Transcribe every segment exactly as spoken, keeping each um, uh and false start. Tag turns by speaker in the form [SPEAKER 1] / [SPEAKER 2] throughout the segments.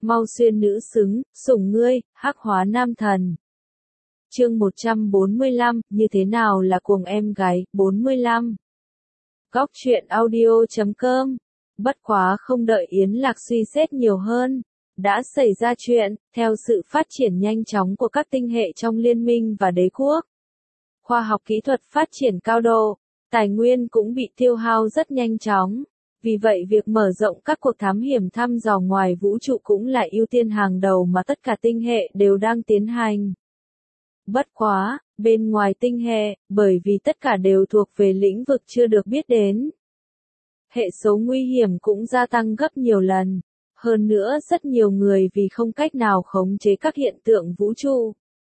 [SPEAKER 1] mau xuyên nữ xứng, sủng ngươi, hắc hóa nam thần. Chương một trăm bốn mươi lăm, như thế nào là cuồng em gái, bốn mươi lăm. Góc truyện audio chấm com. Bất quá không đợi Yến Lạc suy xét nhiều hơn, đã xảy ra chuyện, theo sự phát triển nhanh chóng của các tinh hệ trong liên minh và đế quốc. Khoa học kỹ thuật phát triển cao độ, tài nguyên cũng bị tiêu hao rất nhanh chóng. Vì vậy việc mở rộng các cuộc thám hiểm thăm dò ngoài vũ trụ cũng là ưu tiên hàng đầu mà tất cả tinh hệ đều đang tiến hành. Bất quá, bên ngoài tinh hệ, bởi vì tất cả đều thuộc về lĩnh vực chưa được biết đến, hệ số nguy hiểm cũng gia tăng gấp nhiều lần. Hơn nữa rất nhiều người vì không cách nào khống chế các hiện tượng vũ trụ,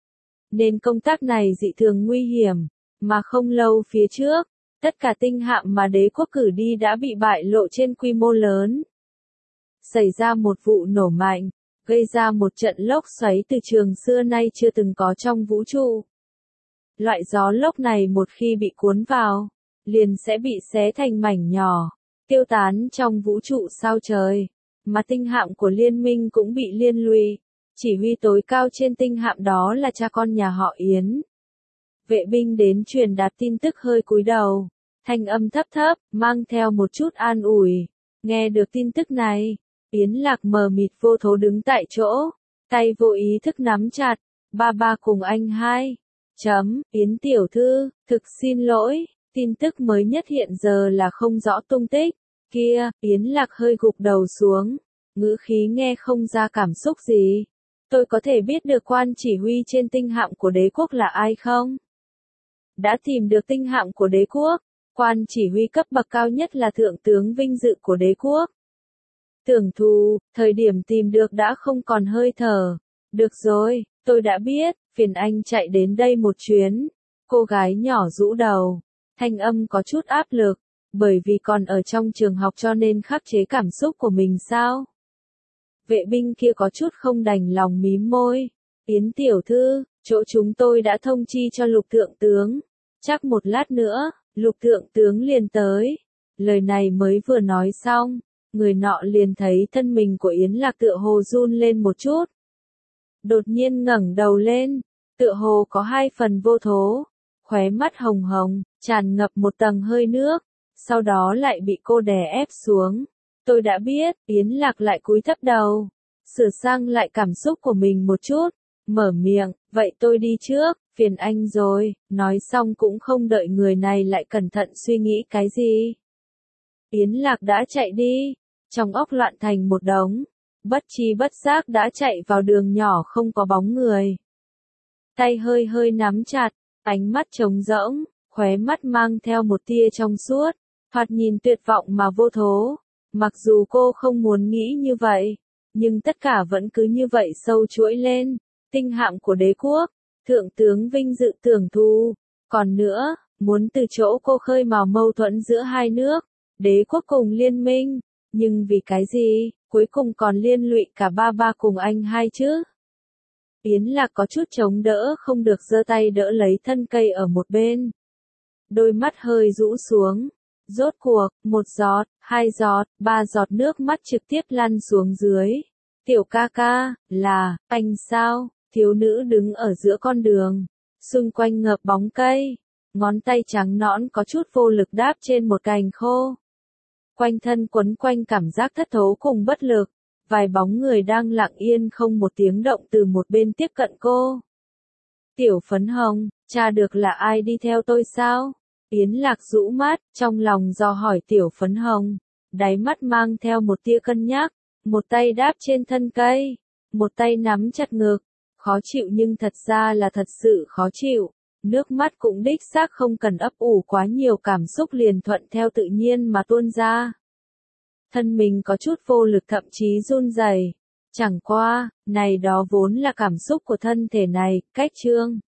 [SPEAKER 1] nên công tác này dị thường nguy hiểm, mà không lâu phía trước, tất cả tinh hạm mà đế quốc cử đi đã bị bại lộ trên quy mô lớn. Xảy ra một vụ nổ mạnh, gây ra một trận lốc xoáy từ trường xưa nay chưa từng có trong vũ trụ. Loại gió lốc này một khi bị cuốn vào, liền sẽ bị xé thành mảnh nhỏ, tiêu tán trong vũ trụ sao trời, mà tinh hạm của liên minh cũng bị liên lụy. Chỉ huy tối cao trên tinh hạm đó là cha con nhà họ Yến. Vệ binh đến truyền đạt tin tức hơi cúi đầu, thanh âm thấp thấp, mang theo một chút an ủi. Nghe được tin tức này, Yến Lạc mờ mịt vô thố đứng tại chỗ, tay vô ý thức nắm chặt, ba ba cùng anh hai. Chấm, Yến tiểu thư, thực xin lỗi, tin tức mới nhất hiện giờ là không rõ tung tích. Kia, Yến Lạc hơi gục đầu xuống, ngữ khí nghe không ra cảm xúc gì. Tôi có thể biết được quan chỉ huy trên tinh hạm của đế quốc là ai không? Đã tìm được tinh hạm của đế quốc, quan chỉ huy cấp bậc cao nhất là thượng tướng vinh dự của đế quốc. Tưởng thù, thời điểm tìm được đã không còn hơi thở. Được rồi, tôi đã biết, phiền anh chạy đến đây một chuyến. Cô gái nhỏ rũ đầu, thanh âm có chút áp lực, bởi vì còn ở trong trường học cho nên khắc chế cảm xúc của mình sao? Vệ binh kia có chút không đành lòng mím môi. Yến tiểu thư, chỗ chúng tôi đã thông chi cho lục thượng tướng. Chắc một lát nữa, lục thượng tướng liền tới. Lời này mới vừa nói xong, người nọ liền thấy thân mình của Yến Lạc tựa hồ run lên một chút. Đột nhiên ngẩng đầu lên, tựa hồ có hai phần vô thố, khóe mắt hồng hồng, tràn ngập một tầng hơi nước, sau đó lại bị cô đè ép xuống. Tôi đã biết, Yến Lạc lại cúi thấp đầu, sửa sang lại cảm xúc của mình một chút, mở miệng, vậy tôi đi trước, phiền anh rồi, nói xong cũng không đợi người này lại cẩn thận suy nghĩ cái gì. Yến Lạc đã chạy đi, trong óc loạn thành một đống, bất tri bất giác đã chạy vào đường nhỏ không có bóng người. Tay hơi hơi nắm chặt, ánh mắt trống rỗng, khóe mắt mang theo một tia trong suốt, thoạt nhìn tuyệt vọng mà vô thố. Mặc dù cô không muốn nghĩ như vậy, nhưng tất cả vẫn cứ như vậy sâu chuỗi lên. Tinh hạm của đế quốc, thượng tướng vinh dự tưởng thù. Còn nữa, muốn từ chỗ cô khơi mào mâu thuẫn giữa hai nước, đế quốc cùng liên minh. Nhưng vì cái gì, cuối cùng còn liên lụy cả ba ba cùng anh hai chứ? Yến Lạc có chút chống đỡ không được giơ tay đỡ lấy thân cây ở một bên. Đôi mắt hơi rũ xuống. Rốt cuộc, một giọt, hai giọt, ba giọt nước mắt trực tiếp lăn xuống dưới. Tiểu ca ca, là, anh sao? Thiếu nữ đứng ở giữa con đường, xung quanh ngập bóng cây, ngón tay trắng nõn có chút vô lực đáp trên một cành khô. Quanh thân quấn quanh cảm giác thất thố cùng bất lực, vài bóng người đang lặng yên không một tiếng động từ một bên tiếp cận cô. Tiểu phấn hồng, tra được là ai đi theo tôi sao? Yến Lạc rũ mắt, trong lòng dò hỏi tiểu phấn hồng, đáy mắt mang theo một tia cân nhắc, một tay đáp trên thân cây, một tay nắm chặt ngực, khó chịu nhưng thật ra là thật sự khó chịu, nước mắt cũng đích xác không cần ấp ủ quá nhiều cảm xúc liền thuận theo tự nhiên mà tuôn ra. Thân mình có chút vô lực thậm chí run rẩy, chẳng qua, này đó vốn là cảm xúc của thân thể này, cách trương.